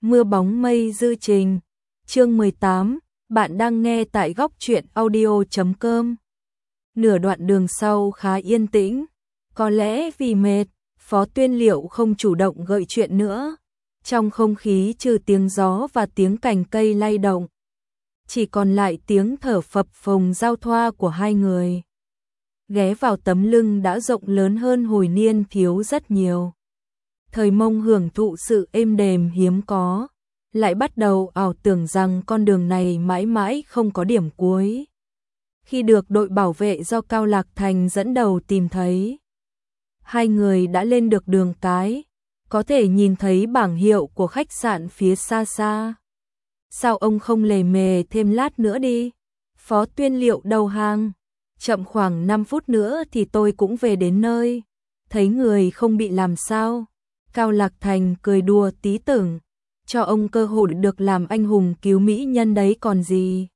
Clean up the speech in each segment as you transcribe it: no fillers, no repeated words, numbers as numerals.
Mưa bóng mây dư trình. Chương 18, bạn đang nghe tại góc truyện audio.com. Nửa đoạn đường sau khá yên tĩnh, có lẽ vì mệt, Phó Tuyên Liệu không chủ động gợi chuyện nữa. Trong không khí trừ tiếng gió và tiếng cành cây lay động, chỉ còn lại tiếng thở phập phồng giao thoa của hai người. Ghé vào tấm lưng đã rộng lớn hơn hồi niên thiếu rất nhiều. Thời Mông hưởng thụ sự êm đềm hiếm có, lại bắt đầu ảo tưởng rằng con đường này mãi mãi không có điểm cuối. Khi được đội bảo vệ do Cao Lạc Thành dẫn đầu tìm thấy, hai người đã lên được đường cái, có thể nhìn thấy bảng hiệu của khách sạn phía xa xa. Sao ông không lề mề thêm lát nữa đi? Phó Tuyên Liệu đầu hàng. Chậm khoảng 5 phút nữa thì tôi cũng về đến nơi. Thấy người không bị làm sao. Cao Lạc Thành cười đùa tí tưởng, cho ông cơ hội được làm anh hùng cứu mỹ nhân đấy còn gì.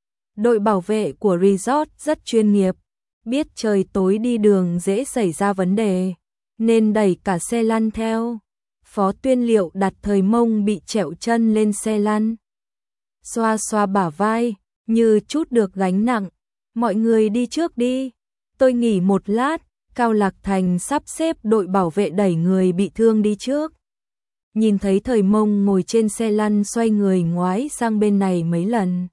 Đội bảo vệ của resort rất chuyên nghiệp, biết trời tối đi đường dễ xảy ra vấn đề, nên đẩy cả xe lăn theo. Phó Tuyên Liệu đặt Thời Mông bị trẹo chân lên xe lăn, xoa xoa bả vai, như chút được gánh nặng. Mọi người đi trước đi, tôi nghỉ một lát. Cao Lạc Thành sắp xếp đội bảo vệ đẩy người bị thương đi trước. Nhìn thấy Thời Mông ngồi trên xe lăn xoay người ngoái sang bên này mấy lần.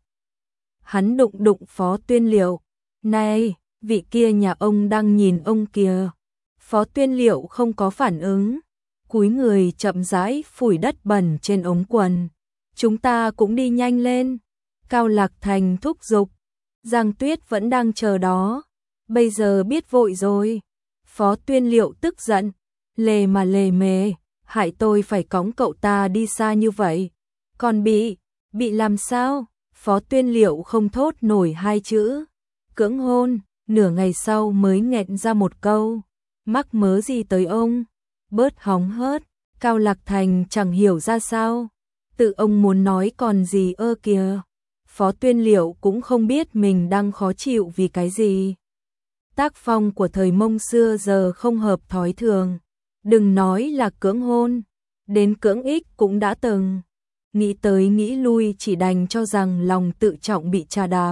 Hắn đụng đụng Phó Tuyên Liệu. Này, vị kia nhà ông đang nhìn ông kìa. Phó Tuyên Liệu không có phản ứng, cúi người chậm rãi phủi đất bẩn trên ống quần. Chúng ta cũng đi nhanh lên. Cao Lạc Thành thúc giục. Giang Tuyết vẫn đang chờ đó. Bây giờ biết vội rồi. Phó Tuyên Liệu tức giận. Lề mà lề mề, hại tôi phải cõng cậu ta đi xa như vậy. Còn bị làm sao? Phó Tuyên Liệu không thốt nổi hai chữ. Cưỡng hôn, nửa ngày sau mới nghẹn ra một câu. Mắc mớ gì tới ông? Bớt hóng hớt. Cao Lạc Thành chẳng hiểu ra sao. Tự ông muốn nói còn gì ơ kìa. Phó Tuyên Liệu cũng không biết mình đang khó chịu vì cái gì. Tác phong của Thời Mông xưa giờ không hợp thói thường. Đừng nói là cưỡng hôn, đến cưỡng ích cũng đã từng. Nghĩ tới nghĩ lui chỉ đành cho rằng lòng tự trọng bị chà đạp.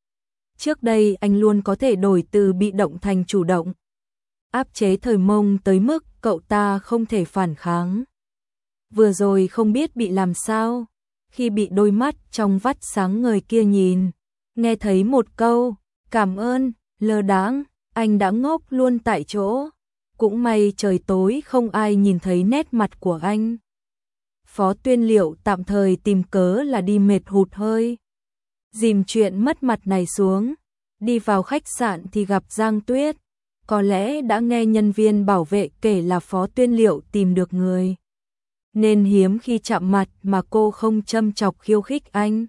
Trước đây anh luôn có thể đổi từ bị động thành chủ động, áp chế Thời Mông tới mức cậu ta không thể phản kháng. Vừa rồi không biết bị làm sao, khi bị đôi mắt trong vắt sáng ngời kia nhìn, nghe thấy một câu, cảm ơn, lơ đãng, anh đã ngốc luôn tại chỗ. Cũng may trời tối không ai nhìn thấy nét mặt của anh. Phó Tuyên Liệu tạm thời tìm cớ là đi mệt hụt hơi, dìm chuyện mất mặt này xuống. Đi vào khách sạn thì gặp Giang Tuyết. Có lẽ đã nghe nhân viên bảo vệ kể là Phó Tuyên Liệu tìm được người, nên hiếm khi chạm mặt mà cô không châm chọc khiêu khích anh.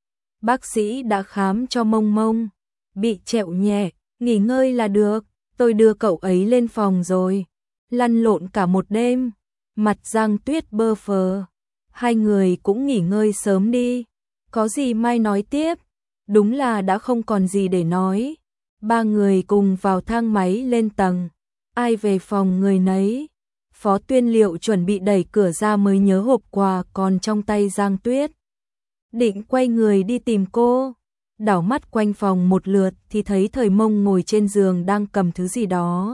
Bác sĩ đã khám cho Mông Mông, bị trẹo nhẹ, nghỉ ngơi là được. Tôi đưa cậu ấy lên phòng rồi. Lăn lộn cả một đêm. Mặt Giang Tuyết bơ phờ. Hai người cũng nghỉ ngơi sớm đi. Có gì mai nói tiếp. Đúng là đã không còn gì để nói. Ba người cùng vào thang máy lên tầng. Ai về phòng người nấy. Phó Tuyên Liệu chuẩn bị đẩy cửa ra mới nhớ hộp quà còn trong tay Giang Tuyết. Định quay người đi tìm cô. Đảo mắt quanh phòng một lượt thì thấy Thời Mông ngồi trên giường đang cầm thứ gì đó.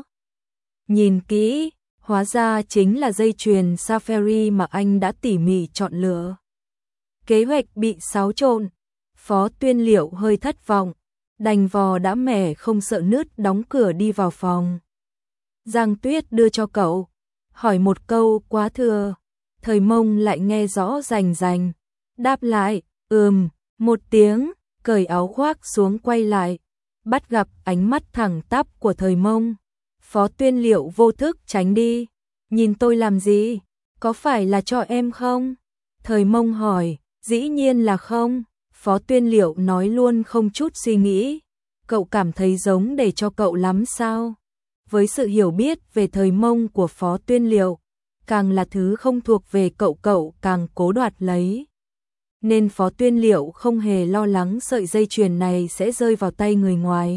Nhìn kỹ, hóa ra chính là dây chuyền Safari mà anh đã tỉ mỉ chọn lựa. Kế hoạch bị xáo trộn. Phó Tuyên Liệu hơi thất vọng, đành vò đã mẻ không sợ nứt đóng cửa đi vào phòng. Giang Tuyết đưa cho cậu, hỏi một câu quá thừa. Thời Mông lại nghe rõ rành rành, đáp lại, một tiếng. Cởi áo khoác xuống quay lại, bắt gặp ánh mắt thẳng tắp của Thời Mông. Phó Tuyên Liệu vô thức tránh đi. Nhìn tôi làm gì? Có phải là cho em không? Thời Mông hỏi. Dĩ nhiên là không. Phó Tuyên Liệu nói luôn không chút suy nghĩ. Cậu cảm thấy giống để cho cậu lắm sao? Với sự hiểu biết về Thời Mông của Phó Tuyên Liệu, càng là thứ không thuộc về cậu càng cố đoạt lấy. Nên Phó Tuyên Liệu không hề lo lắng sợi dây chuyền này sẽ rơi vào tay người ngoài.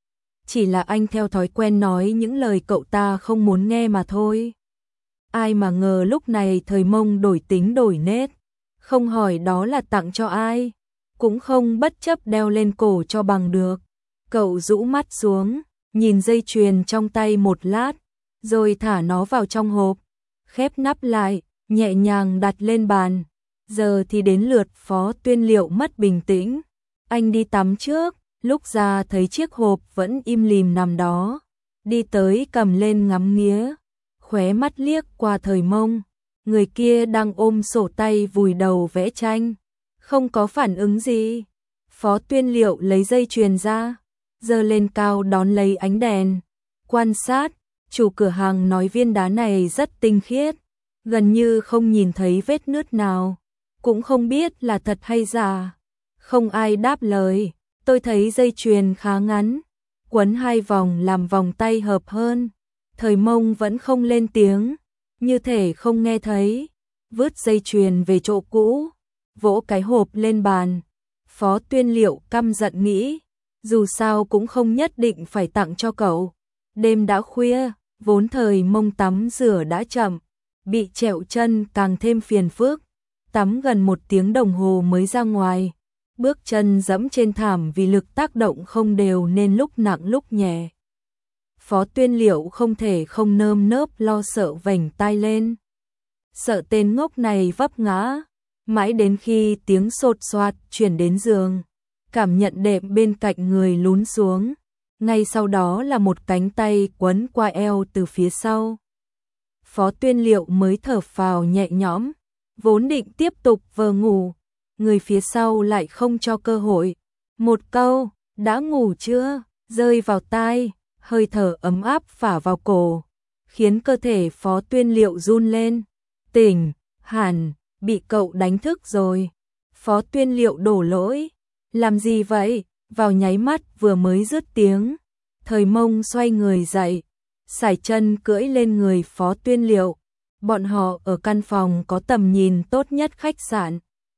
Chỉ là anh theo thói quen nói những lời cậu ta không muốn nghe mà thôi. Ai mà ngờ lúc này Thời Mông đổi tính đổi nết, không hỏi đó là tặng cho ai, cũng không bất chấp đeo lên cổ cho bằng được. Cậu rũ mắt xuống, nhìn dây chuyền trong tay một lát, rồi thả nó vào trong hộp, khép nắp lại, nhẹ nhàng đặt lên bàn. Giờ thì đến lượt Phó Tuyên Liệu mất bình tĩnh. Anh đi tắm trước, lúc ra thấy chiếc hộp vẫn im lìm nằm đó. Đi tới cầm lên ngắm nghía, khóe mắt liếc qua Thời Mông. Người kia đang ôm sổ tay vùi đầu vẽ tranh, không có phản ứng gì. Phó Tuyên Liệu lấy dây chuyền ra, giơ lên cao đón lấy ánh đèn. Quan sát, chủ cửa hàng nói viên đá này rất tinh khiết, gần như không nhìn thấy vết nứt nào, cũng không biết là thật hay giả. Không ai đáp lời, tôi thấy dây chuyền khá ngắn, quấn 2 vòng làm vòng tay hợp hơn. Thời Mông vẫn không lên tiếng, như thể không nghe thấy, vứt dây chuyền về chỗ cũ, vỗ cái hộp lên bàn. Phó Tuyên Liệu căm giận nghĩ, dù sao cũng không nhất định phải tặng cho cậu. Đêm đã khuya, vốn Thời Mông tắm rửa đã chậm, bị trẹo chân càng thêm phiền phức. Tắm gần 1 tiếng đồng hồ mới ra ngoài, bước chân dẫm trên thảm vì lực tác động không đều nên lúc nặng lúc nhẹ. Phó Tuyên Liệu không thể không nơm nớp lo sợ vểnh tai lên. Sợ tên ngốc này vấp ngã, mãi đến khi tiếng sột soạt chuyển đến giường, cảm nhận đệm bên cạnh người lún xuống. Ngay sau đó là một cánh tay quấn qua eo từ phía sau. Phó Tuyên Liệu mới thở phào nhẹ nhõm, vốn định tiếp tục vờ ngủ, người phía sau lại không cho cơ hội. Một câu, đã ngủ chưa, rơi vào tai, hơi thở ấm áp phả vào cổ, khiến cơ thể Phó Tuyên Liệu run lên. Tỉnh, hẳn, bị cậu đánh thức rồi. Phó Tuyên Liệu đổ lỗi. Làm gì vậy? Vào nháy mắt vừa mới dứt tiếng, Thời Mông xoay người dậy, sải chân cưỡi lên người Phó Tuyên Liệu. Bọn họ ở căn phòng có tầm nhìn tốt nhất khách sạn.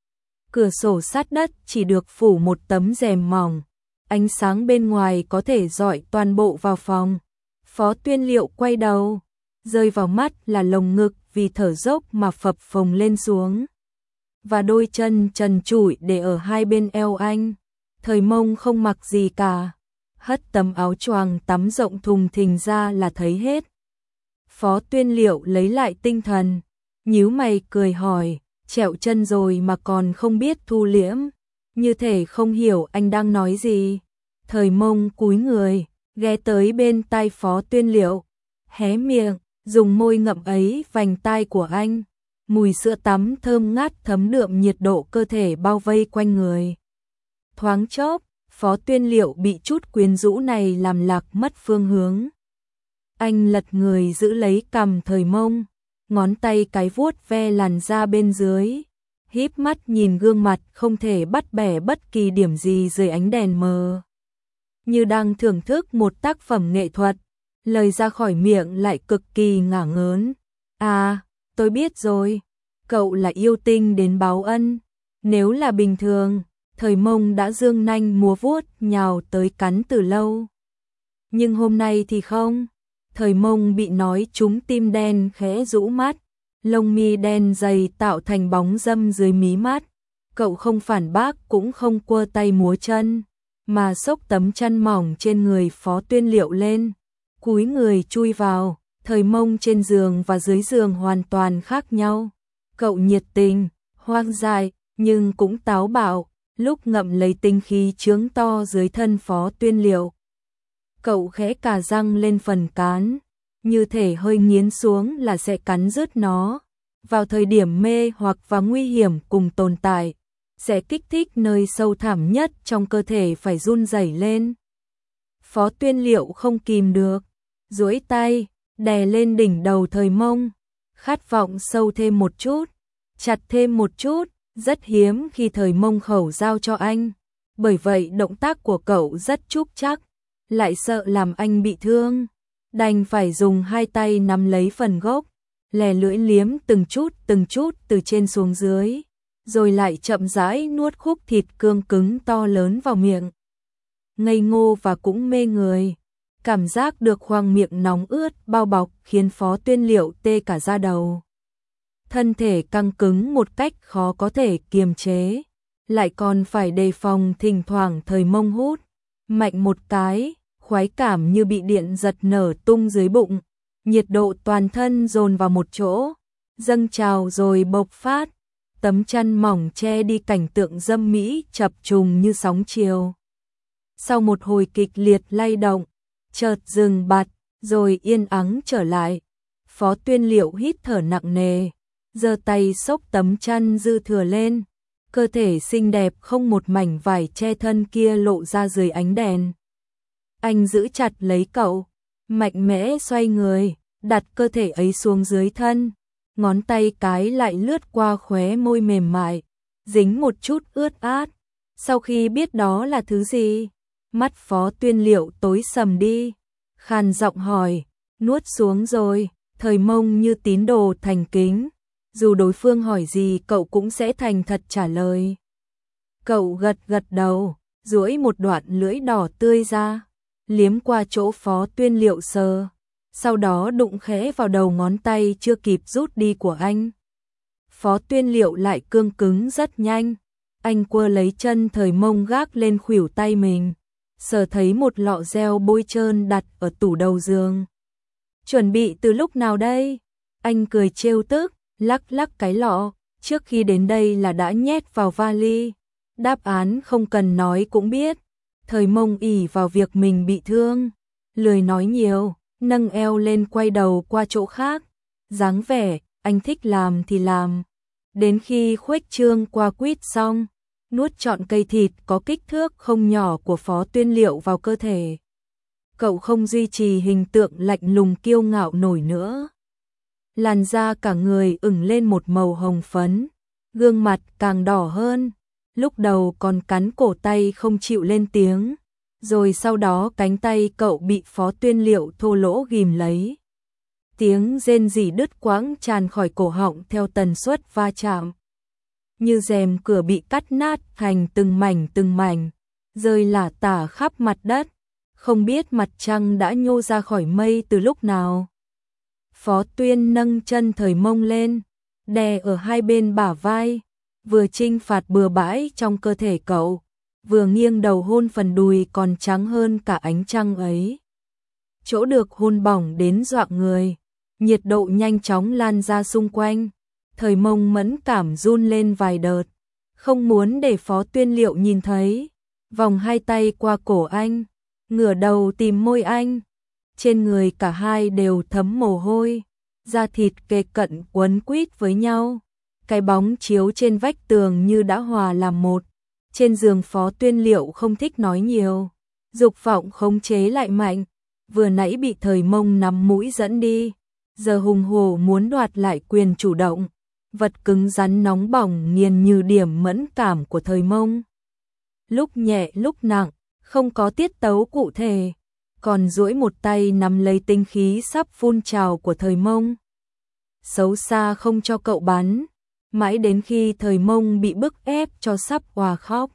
Cửa sổ sát đất chỉ được phủ một tấm rèm mỏng, ánh sáng bên ngoài có thể rọi toàn bộ vào phòng. Phó Tuyên Liệu quay đầu, rơi vào mắt là lồng ngực vì thở dốc mà phập phồng lên xuống, và đôi chân trần trụi để ở hai bên eo anh. Thời Mông không mặc gì cả, hất tấm áo choàng tắm rộng thùng thình ra là thấy hết. Phó Tuyên Liệu lấy lại tinh thần, nhíu mày cười hỏi, trẹo chân rồi mà còn không biết thu liễm, như thể không hiểu anh đang nói gì. Thời Mông cúi người, ghé tới bên tai Phó Tuyên Liệu, hé miệng, dùng môi ngậm ấy vành tai của anh. Mùi sữa tắm thơm ngát thấm đượm nhiệt độ cơ thể bao vây quanh người. Thoáng chốc, Phó Tuyên Liệu bị chút quyến rũ này làm lạc mất phương hướng. Anh lật người giữ lấy cằm Thời Mông, ngón tay cái vuốt ve làn da bên dưới, híp mắt nhìn gương mặt không thể bắt bẻ bất kỳ điểm gì dưới ánh đèn mờ. Như đang thưởng thức một tác phẩm nghệ thuật, lời ra khỏi miệng lại cực kỳ ngả ngớn. À, tôi biết rồi, cậu là yêu tinh đến báo ân. Nếu là bình thường, Thời Mông đã dương nanh múa vuốt nhào tới cắn từ lâu. Nhưng hôm nay thì không. Thời Mông bị nói trúng tim đen khẽ rũ mắt, lông mi đen dày tạo thành bóng râm dưới mí mắt. Cậu không phản bác cũng không quơ tay múa chân, mà xốc tấm chăn mỏng trên người Phó Tuyên Liệu lên, cúi người chui vào. Thời Mông trên giường và dưới giường hoàn toàn khác nhau. Cậu nhiệt tình, hoang dại, nhưng cũng táo bạo, lúc ngậm lấy tinh khí chướng to dưới thân Phó Tuyên Liệu. Cậu khẽ cà răng lên phần cán, như thể hơi nghiến xuống là sẽ cắn rứt nó. Vào thời điểm mê hoặc và nguy hiểm cùng tồn tại, sẽ kích thích nơi sâu thẳm nhất trong cơ thể phải run rẩy lên. Phó Tuyên Liệu không kìm được, duỗi tay, đè lên đỉnh đầu Thời Mông, khát vọng sâu thêm một chút, chặt thêm một chút, rất hiếm khi Thời Mông khẩu giao cho anh. Bởi vậy động tác của cậu rất trúc chắc, lại sợ làm anh bị thương, đành phải dùng hai tay nắm lấy phần gốc, lè lưỡi liếm từng chút từ trên xuống dưới, rồi lại chậm rãi nuốt khúc thịt cương cứng to lớn vào miệng. Ngây ngô và cũng mê người, cảm giác được khoang miệng nóng ướt bao bọc khiến Phó Tuyên Liệu tê cả da đầu. thân thể căng cứng một cách khó có thể kiềm chế, lại còn phải đề phòng thỉnh thoảng Thời Mông hút mạnh một cái, khoái cảm như bị điện giật nở tung dưới bụng, nhiệt độ toàn thân dồn vào một chỗ, dâng trào rồi bộc phát, tấm chăn mỏng che đi cảnh tượng dâm mỹ chập trùng như sóng chiều. Sau một hồi kịch liệt lay động, chợt dừng bặt, rồi yên ắng trở lại. Phó Tuyên Liệu hít thở nặng nề, giơ tay xốc tấm chăn dư thừa lên, cơ thể xinh đẹp không một mảnh vải che thân kia lộ ra dưới ánh đèn. Anh giữ chặt lấy cậu, mạnh mẽ xoay người, đặt cơ thể ấy xuống dưới thân, ngón tay cái lại lướt qua khóe môi mềm mại, dính một chút ướt át. Sau khi biết đó là thứ gì, mắt Phó Tuyên Liệu tối sầm đi, khàn giọng hỏi, nuốt xuống rồi. Thời Mông như tín đồ thành kính, dù đối phương hỏi gì cậu cũng sẽ thành thật trả lời. Cậu gật gật đầu, duỗi một đoạn lưỡi đỏ tươi ra, liếm qua chỗ Phó Tuyên Liệu sờ, sau đó đụng khẽ vào đầu ngón tay chưa kịp rút đi của anh. Phó Tuyên Liệu lại cương cứng rất nhanh, anh quơ lấy chân Thời Mông gác lên khuỷu tay mình, sờ thấy một lọ gel bôi trơn đặt ở tủ đầu giường. Chuẩn bị từ lúc nào đây? Anh cười trêu tức, lắc lắc cái lọ, trước khi đến đây là đã nhét vào vali. Đáp án không cần nói cũng biết. Thời Mông ỷ vào việc mình bị thương, lười nói nhiều, nâng eo lên quay đầu qua chỗ khác. Dáng vẻ, anh thích làm thì làm. Đến khi khuếch trương qua quýt xong, nuốt trọn cây thịt có kích thước không nhỏ của Phó Tuyên Liệu vào cơ thể. Cậu không duy trì hình tượng lạnh lùng kiêu ngạo nổi nữa. Làn da cả người ửng lên một màu hồng phấn, gương mặt càng đỏ hơn, lúc đầu còn cắn cổ tay không chịu lên tiếng, rồi sau đó cánh tay cậu bị Phó Tuyên Liệu thô lỗ ghìm lấy. Tiếng rên rỉ đứt quãng tràn khỏi cổ họng theo tần suất va chạm. Như rèm cửa bị cắt nát thành từng mảnh, rơi lả tả khắp mặt đất. Không biết mặt trăng đã nhô ra khỏi mây từ lúc nào. Phó Tuyên nâng chân Thời Mông lên, đè ở hai bên bả vai, vừa trinh phạt bừa bãi trong cơ thể cậu, vừa nghiêng đầu hôn phần đùi còn trắng hơn cả ánh trăng ấy. Chỗ được hôn bỏng đến dọa người, nhiệt độ nhanh chóng lan ra xung quanh, Thời Mông mẫn cảm run lên vài đợt, không muốn để Phó Tuyên Liệu nhìn thấy, vòng hai tay qua cổ anh, ngửa đầu tìm môi anh. Trên người cả hai đều thấm mồ hôi, da thịt kề cận quấn quýt với nhau. Cái bóng chiếu trên vách tường như đã hòa làm một. Trên giường Phó Tuyên Liệu không thích nói nhiều, dục vọng khống chế lại mạnh, vừa nãy bị Thời Mông nắm mũi dẫn đi, giờ hùng hổ muốn đoạt lại quyền chủ động. Vật cứng rắn nóng bỏng nghiền như điểm mẫn cảm của Thời Mông. Lúc nhẹ lúc nặng, không có tiết tấu cụ thể, còn duỗi một tay nắm lấy tinh khí sắp phun trào của Thời Mông. Xấu xa không cho cậu bắn, mãi đến khi Thời Mông bị bức ép cho sắp òa khóc.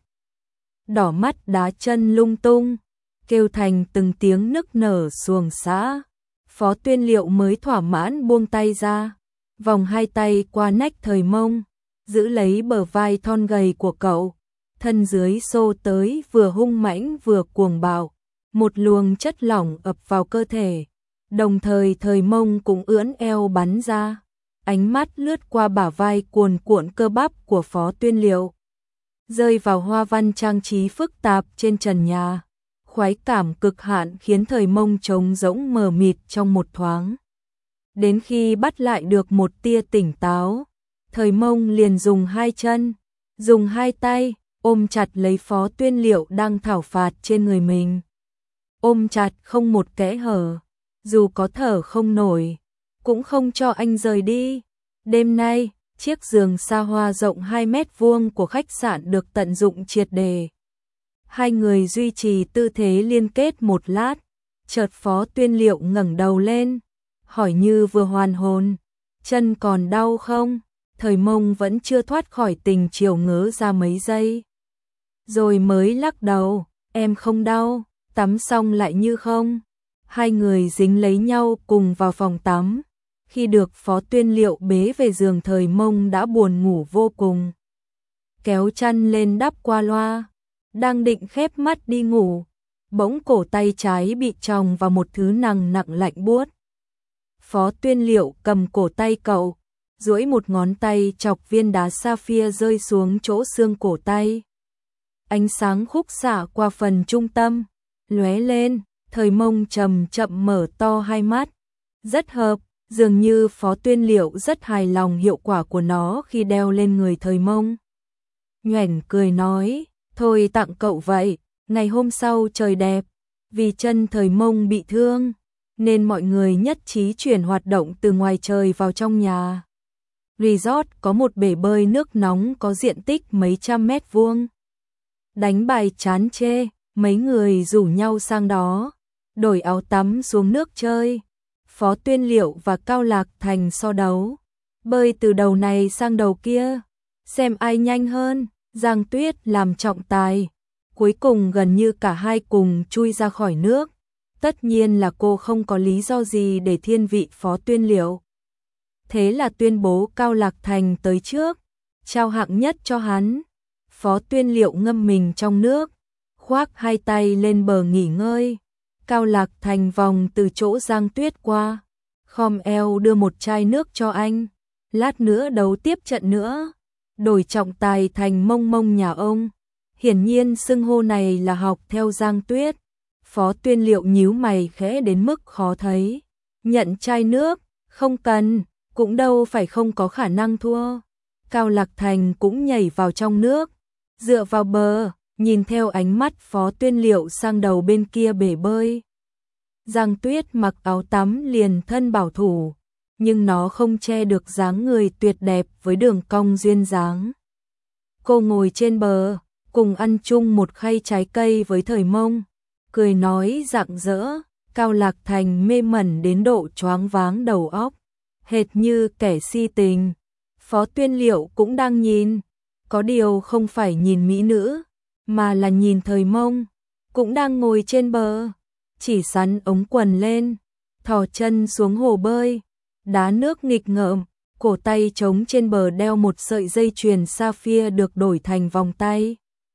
Đỏ mắt đá chân lung tung, kêu thành từng tiếng nức nở xuồng xã. Phó Tuyên Liệu mới thỏa mãn buông tay ra, vòng hai tay qua nách Thời Mông, giữ lấy bờ vai thon gầy của cậu. Thân dưới xô tới vừa hung mãnh vừa cuồng bạo, một luồng chất lỏng ập vào cơ thể, đồng thời Thời Mông cũng ưỡn eo bắn ra, ánh mắt lướt qua bả vai cuồn cuộn cơ bắp của Phó Tuyên Liệu, rơi vào hoa văn trang trí phức tạp trên trần nhà, khoái cảm cực hạn khiến Thời Mông trống rỗng mờ mịt trong một thoáng. Đến khi bắt lại được một tia tỉnh táo, Thời Mông liền dùng hai chân, dùng hai tay, ôm chặt lấy Phó Tuyên Liệu đang thảo phạt trên người mình. Ôm chặt không một kẽ hở, dù có thở không nổi, cũng không cho anh rời đi. Đêm nay, chiếc giường xa hoa rộng 2 mét vuông của khách sạn được tận dụng triệt đề. Hai người duy trì tư thế liên kết một lát, chợt Phó Tuyên Liệu ngẩng đầu lên, hỏi như vừa hoàn hồn, chân còn đau không? Thời Mông vẫn chưa thoát khỏi tình chiều ngớ ra mấy giây. Rồi mới lắc đầu, em không đau, tắm xong lại như không. Hai người dính lấy nhau cùng vào phòng tắm, khi được Phó Tuyên Liệu bế về giường Thời Mông đã buồn ngủ vô cùng. Kéo chăn lên đắp qua loa, đang định khép mắt đi ngủ, bỗng cổ tay trái bị tròng vào một thứ nặng nặng lạnh buốt. Phó Tuyên Liệu cầm cổ tay cậu, duỗi một ngón tay chọc viên đá sapphire rơi xuống chỗ xương cổ tay. Ánh sáng khúc xạ qua phần trung tâm, lóe lên, Thời Mông chậm chậm mở to hai mắt. Rất hợp, dường như Phó Tuyên Liệu rất hài lòng hiệu quả của nó khi đeo lên người Thời Mông. Nhoẻn cười nói, thôi tặng cậu vậy, ngày hôm sau trời đẹp, vì chân Thời Mông bị thương, nên mọi người nhất trí chuyển hoạt động từ ngoài trời vào trong nhà. Resort có một bể bơi nước nóng có diện tích mấy trăm mét vuông. Đánh bài chán chê, mấy người rủ nhau sang đó, đổi áo tắm xuống nước chơi. Phó Tuyên Liệu và Cao Lạc Thành so đấu, bơi từ đầu này sang đầu kia, xem ai nhanh hơn. Giang Tuyết làm trọng tài, cuối cùng gần như cả hai cùng chui ra khỏi nước. Tất nhiên là cô không có lý do gì để thiên vị Phó Tuyên Liệu. Thế là tuyên bố Cao Lạc Thành tới trước, trao hạng nhất cho hắn. Phó Tuyên Liệu ngâm mình trong nước, khoác hai tay lên bờ nghỉ ngơi. Cao Lạc Thành vòng từ chỗ Giang Tuyết qua, khom eo đưa một chai nước cho anh. Lát nữa đấu tiếp trận nữa, đổi trọng tài thành Mông Mông nhà ông. Hiển nhiên xưng hô này là học theo Giang Tuyết. Phó Tuyên Liệu nhíu mày khẽ đến mức khó thấy. Nhận chai nước, không cần, cũng đâu phải không có khả năng thua. Cao Lạc Thành cũng nhảy vào trong nước, dựa vào bờ, nhìn theo ánh mắt Phó Tuyên Liệu sang đầu bên kia bể bơi. Giang Tuyết mặc áo tắm liền thân bảo thủ, nhưng nó không che được dáng người tuyệt đẹp với đường cong duyên dáng. Cô ngồi trên bờ, cùng ăn chung một khay trái cây với Thời Mông, cười nói rạng rỡ. Cao Lạc Thành mê mẩn đến độ choáng váng đầu óc, hệt như kẻ si tình. Phó Tuyên Liệu cũng đang nhìn, có điều không phải nhìn mỹ nữ, mà là nhìn Thời Mông, cũng đang ngồi trên bờ, chỉ xắn ống quần lên, thò chân xuống hồ bơi, đá nước nghịch ngợm, cổ tay trống trên bờ đeo một sợi dây chuyền sapphire được đổi thành vòng tay.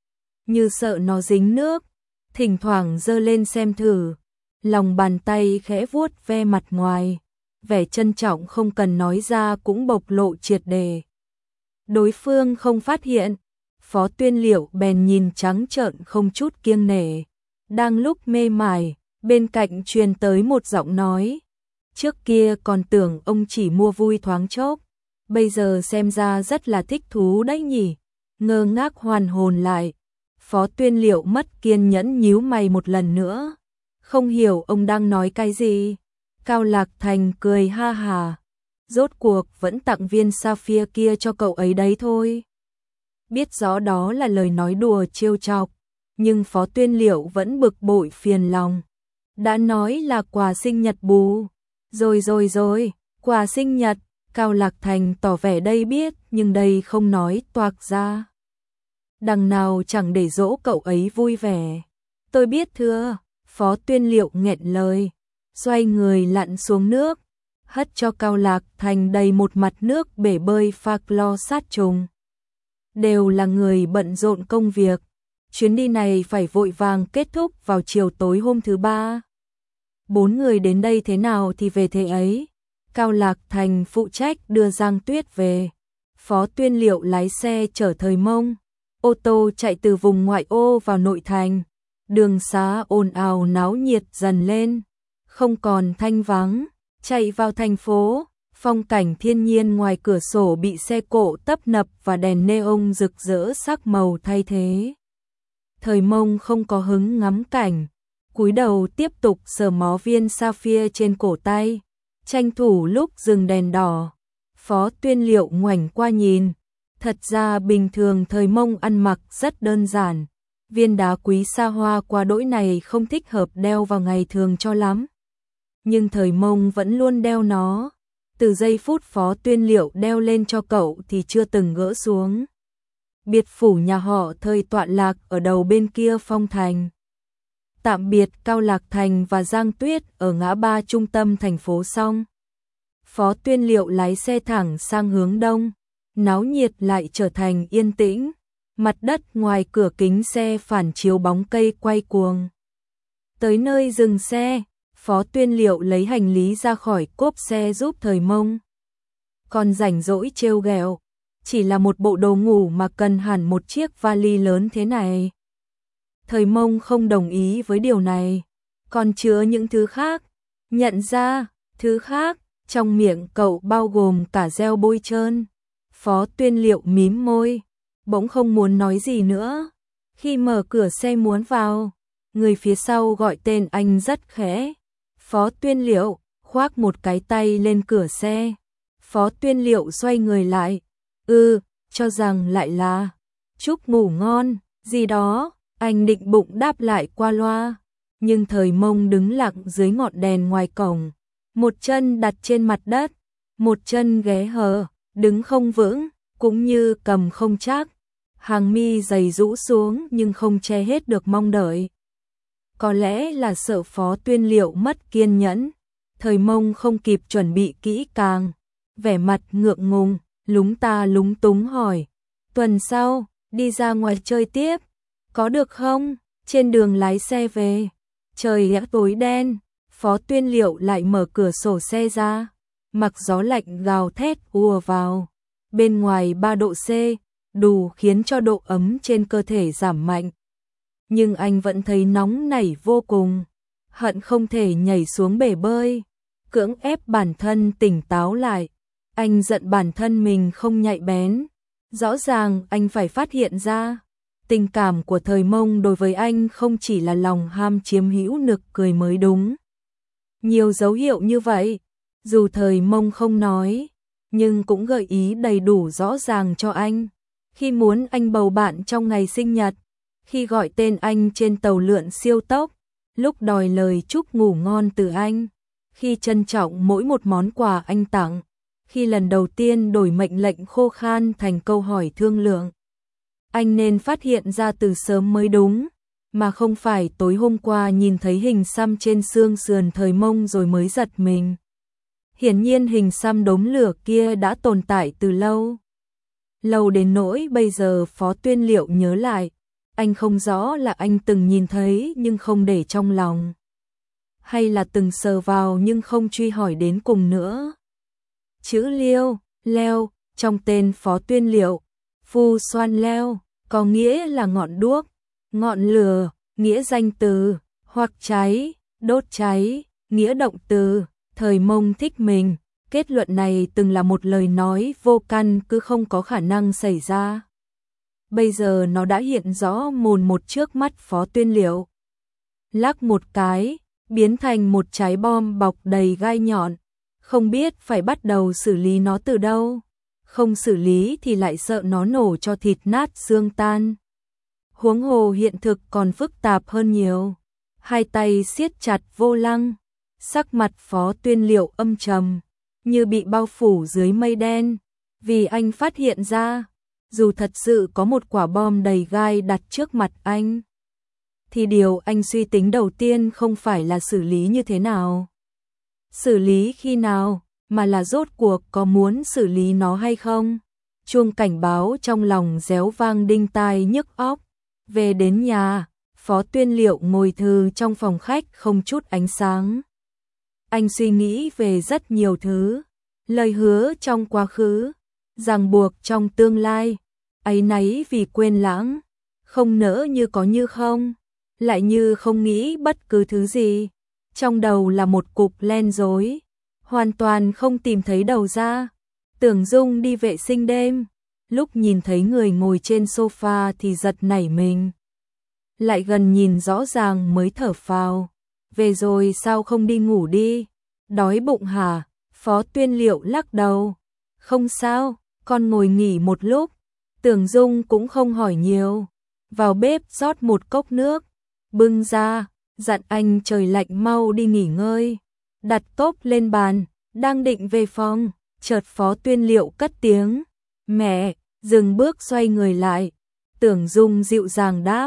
Như sợ nó dính nước, thỉnh thoảng giơ lên xem thử, lòng bàn tay khẽ vuốt ve mặt ngoài, vẻ trân trọng không cần nói ra cũng bộc lộ triệt để. Đối phương không phát hiện, Phó Tuyên Liệu bèn nhìn trắng trợn không chút kiêng nể. Đang lúc mê mải, bên cạnh truyền tới một giọng nói. Trước kia còn tưởng ông chỉ mua vui thoáng chốc, bây giờ xem ra rất là thích thú đấy nhỉ. Ngơ ngác hoàn hồn lại, Phó Tuyên Liệu mất kiên nhẫn nhíu mày một lần nữa. Không hiểu ông đang nói cái gì. Cao Lạc Thành cười ha hà. Rốt cuộc vẫn tặng viên sapphire kia cho cậu ấy đấy thôi. Biết rõ đó là lời nói đùa trêu chọc, nhưng Phó Tuyên Liệu vẫn bực bội phiền lòng. Đã nói là quà sinh nhật bù. Rồi, quà sinh nhật. Cao Lạc Thành tỏ vẻ đây biết, nhưng đây không nói toạc ra. Đằng nào chẳng để dỗ cậu ấy vui vẻ. Tôi biết thưa. Phó Tuyên Liệu nghẹn lời, xoay người lặn xuống nước, hất cho Cao Lạc Thành đầy một mặt nước bể bơi pha clo sát trùng. Đều là người bận rộn công việc, chuyến đi này phải vội vàng kết thúc vào chiều tối hôm thứ ba. 4 người đến đây thế nào thì về thế ấy. Cao Lạc Thành phụ trách đưa Giang Tuyết về, Phó Tuyên Liệu lái xe chở Thời Mông. Ô tô chạy từ vùng ngoại ô vào nội thành, đường xá ồn ào náo nhiệt dần lên, không còn thanh vắng. Chạy vào thành phố, phong cảnh thiên nhiên ngoài cửa sổ bị xe cộ tấp nập và đèn neon rực rỡ sắc màu thay thế. Thời Mông không có hứng ngắm cảnh, cúi đầu tiếp tục sờ mó viên sapphire trên cổ tay, tranh thủ lúc dừng đèn đỏ. Phó Tuyên Liệu ngoảnh qua nhìn, thật ra bình thường Thời Mông ăn mặc rất đơn giản, viên đá quý xa hoa quá đỗi này không thích hợp đeo vào ngày thường cho lắm. Nhưng Thời Mông vẫn luôn đeo nó, từ giây phút Phó Tuyên Liệu đeo lên cho cậu thì chưa từng gỡ xuống. Biệt phủ nhà họ Thời tọa lạc ở đầu bên kia phong thành. Tạm biệt Cao Lạc Thành và Giang Tuyết ở ngã ba trung tâm thành phố xong, Phó Tuyên Liệu lái xe thẳng sang hướng đông, náo nhiệt lại trở thành yên tĩnh. Mặt đất ngoài cửa kính xe phản chiếu bóng cây quay cuồng. Tới nơi dừng xe, Phó Tuyên Liệu lấy hành lý ra khỏi cốp xe giúp Thời Mông. Còn rảnh rỗi trêu ghẹo, chỉ là một bộ đồ ngủ mà cần hẳn một chiếc vali lớn thế này. Thời Mông không đồng ý với điều này, còn chứa những thứ khác. Nhận ra, thứ khác, trong miệng cậu bao gồm cả gel bôi trơn. Phó Tuyên Liệu mím môi, bỗng không muốn nói gì nữa. Khi mở cửa xe muốn vào, người phía sau gọi tên anh rất khẽ. Phó Tuyên Liệu khoác một cái tay lên cửa xe. Phó Tuyên Liệu xoay người lại. Cho rằng lại là chúc ngủ ngon, gì đó. Anh định bụng đáp lại qua loa. Nhưng Thời Mông đứng lặng dưới ngọn đèn ngoài cổng. Một chân đặt trên mặt đất, một chân ghé hờ, đứng không vững, cũng như cầm không chắc. Hàng mi dày rũ xuống nhưng không che hết được mong đợi. Có lẽ là sợ Phó Tuyên Liệu mất kiên nhẫn. Thời Mông không kịp chuẩn bị kỹ càng, vẻ mặt ngượng ngùng, lúng ta lúng túng hỏi. Tuần sau, đi ra ngoài chơi tiếp, có được không? Trên đường lái xe về, trời đã tối đen, Phó Tuyên Liệu lại mở cửa sổ xe ra, mặc gió lạnh gào thét ùa vào. Bên ngoài 3 độ C, đủ khiến cho độ ấm trên cơ thể giảm mạnh. Nhưng anh vẫn thấy nóng nảy vô cùng, hận không thể nhảy xuống bể bơi, cưỡng ép bản thân tỉnh táo lại. Anh giận bản thân mình không nhạy bén, rõ ràng anh phải phát hiện ra. Tình cảm của Thời Mông đối với anh không chỉ là lòng ham chiếm hữu nực cười mới đúng. Nhiều dấu hiệu như vậy, dù Thời Mông không nói, nhưng cũng gợi ý đầy đủ rõ ràng cho anh. Khi muốn anh bầu bạn trong ngày sinh nhật, khi gọi tên anh trên tàu lượn siêu tốc, lúc đòi lời chúc ngủ ngon từ anh, khi trân trọng mỗi một món quà anh tặng, khi lần đầu tiên đổi mệnh lệnh khô khan thành câu hỏi thương lượng. Anh nên phát hiện ra từ sớm mới đúng, mà không phải tối hôm qua nhìn thấy hình xăm trên xương sườn Thời Mông rồi mới giật mình. Hiển nhiên hình xăm đốm lửa kia đã tồn tại từ lâu. Lâu đến nỗi bây giờ Phó Tuyên Liệu nhớ lại, anh không rõ là anh từng nhìn thấy nhưng không để trong lòng, hay là từng sờ vào nhưng không truy hỏi đến cùng nữa. Chữ Liêu, leo, trong tên Phó Tuyên Liệu, Phu Xoan Leo, có nghĩa là ngọn đuốc, ngọn lửa, nghĩa danh từ, hoặc cháy, đốt cháy, nghĩa động từ. Thời Mông thích mình, kết luận này từng là một lời nói vô căn cứ không có khả năng xảy ra. Bây giờ nó đã hiện rõ mồn một trước mắt Phó Tuyên Liệu. Lắc một cái, biến thành một trái bom bọc đầy gai nhọn, không biết phải bắt đầu xử lý nó từ đâu. Không xử lý thì lại sợ nó nổ cho thịt nát xương tan. Huống hồ hiện thực còn phức tạp hơn nhiều. Hai tay siết chặt vô lăng, sắc mặt Phó Tuyên Liệu âm trầm, như bị bao phủ dưới mây đen, vì anh phát hiện ra, dù thật sự có một quả bom đầy gai đặt trước mặt anh, thì điều anh suy tính đầu tiên không phải là xử lý như thế nào, xử lý khi nào, mà là rốt cuộc có muốn xử lý nó hay không. Chuông cảnh báo trong lòng réo vang đinh tai nhức óc. Về đến nhà, Phó Tuyên Liệu ngồi thư trong phòng khách không chút ánh sáng. Anh suy nghĩ về rất nhiều thứ, lời hứa trong quá khứ, ràng buộc trong tương lai, áy náy vì quên lãng, không nỡ như có như không, lại như không nghĩ bất cứ thứ gì. Trong đầu là một cục len rối, hoàn toàn không tìm thấy đầu ra. Tưởng Dung đi vệ sinh đêm, lúc nhìn thấy người ngồi trên sofa thì giật nảy mình. Lại gần nhìn rõ ràng mới thở phào. Về rồi sao không đi ngủ đi? Đói bụng hả? Phó Tuyên Liệu lắc đầu. Không sao, con ngồi nghỉ một lúc. Tưởng Dung cũng không hỏi nhiều. Vào bếp rót một cốc nước, bưng ra, dặn anh trời lạnh mau đi nghỉ ngơi. Đặt cốc lên bàn, đang định về phòng, chợt Phó Tuyên Liệu cất tiếng. Mẹ, dừng bước xoay người lại. Tưởng Dung dịu dàng đáp.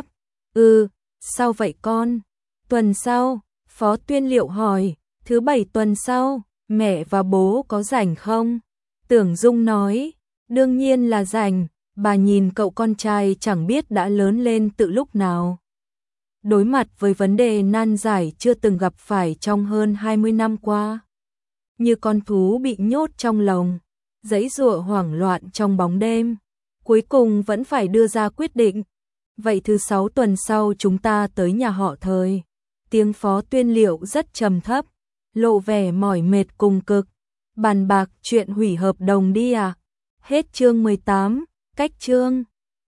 Sao vậy con? Tuần sau, Phó Tuyên Liệu hỏi. Thứ 7 tuần sau, Mẹ và bố có rảnh không? Tưởng Dung nói, đương nhiên là rảnh, bà nhìn cậu con trai chẳng biết đã lớn lên từ lúc nào. Đối mặt với vấn đề nan giải chưa từng gặp phải trong hơn 20 năm qua. Như con thú bị nhốt trong lồng, giãy giụa hoảng loạn trong bóng đêm, cuối cùng vẫn phải đưa ra quyết định. Vậy thứ 6 tuần sau chúng ta tới nhà họ Thời. Tiếng Phó Tuyên Liệu rất trầm thấp, lộ vẻ mỏi mệt cùng cực. Bàn bạc chuyện hủy hợp đồng đi à? Hết chương 18, cách chương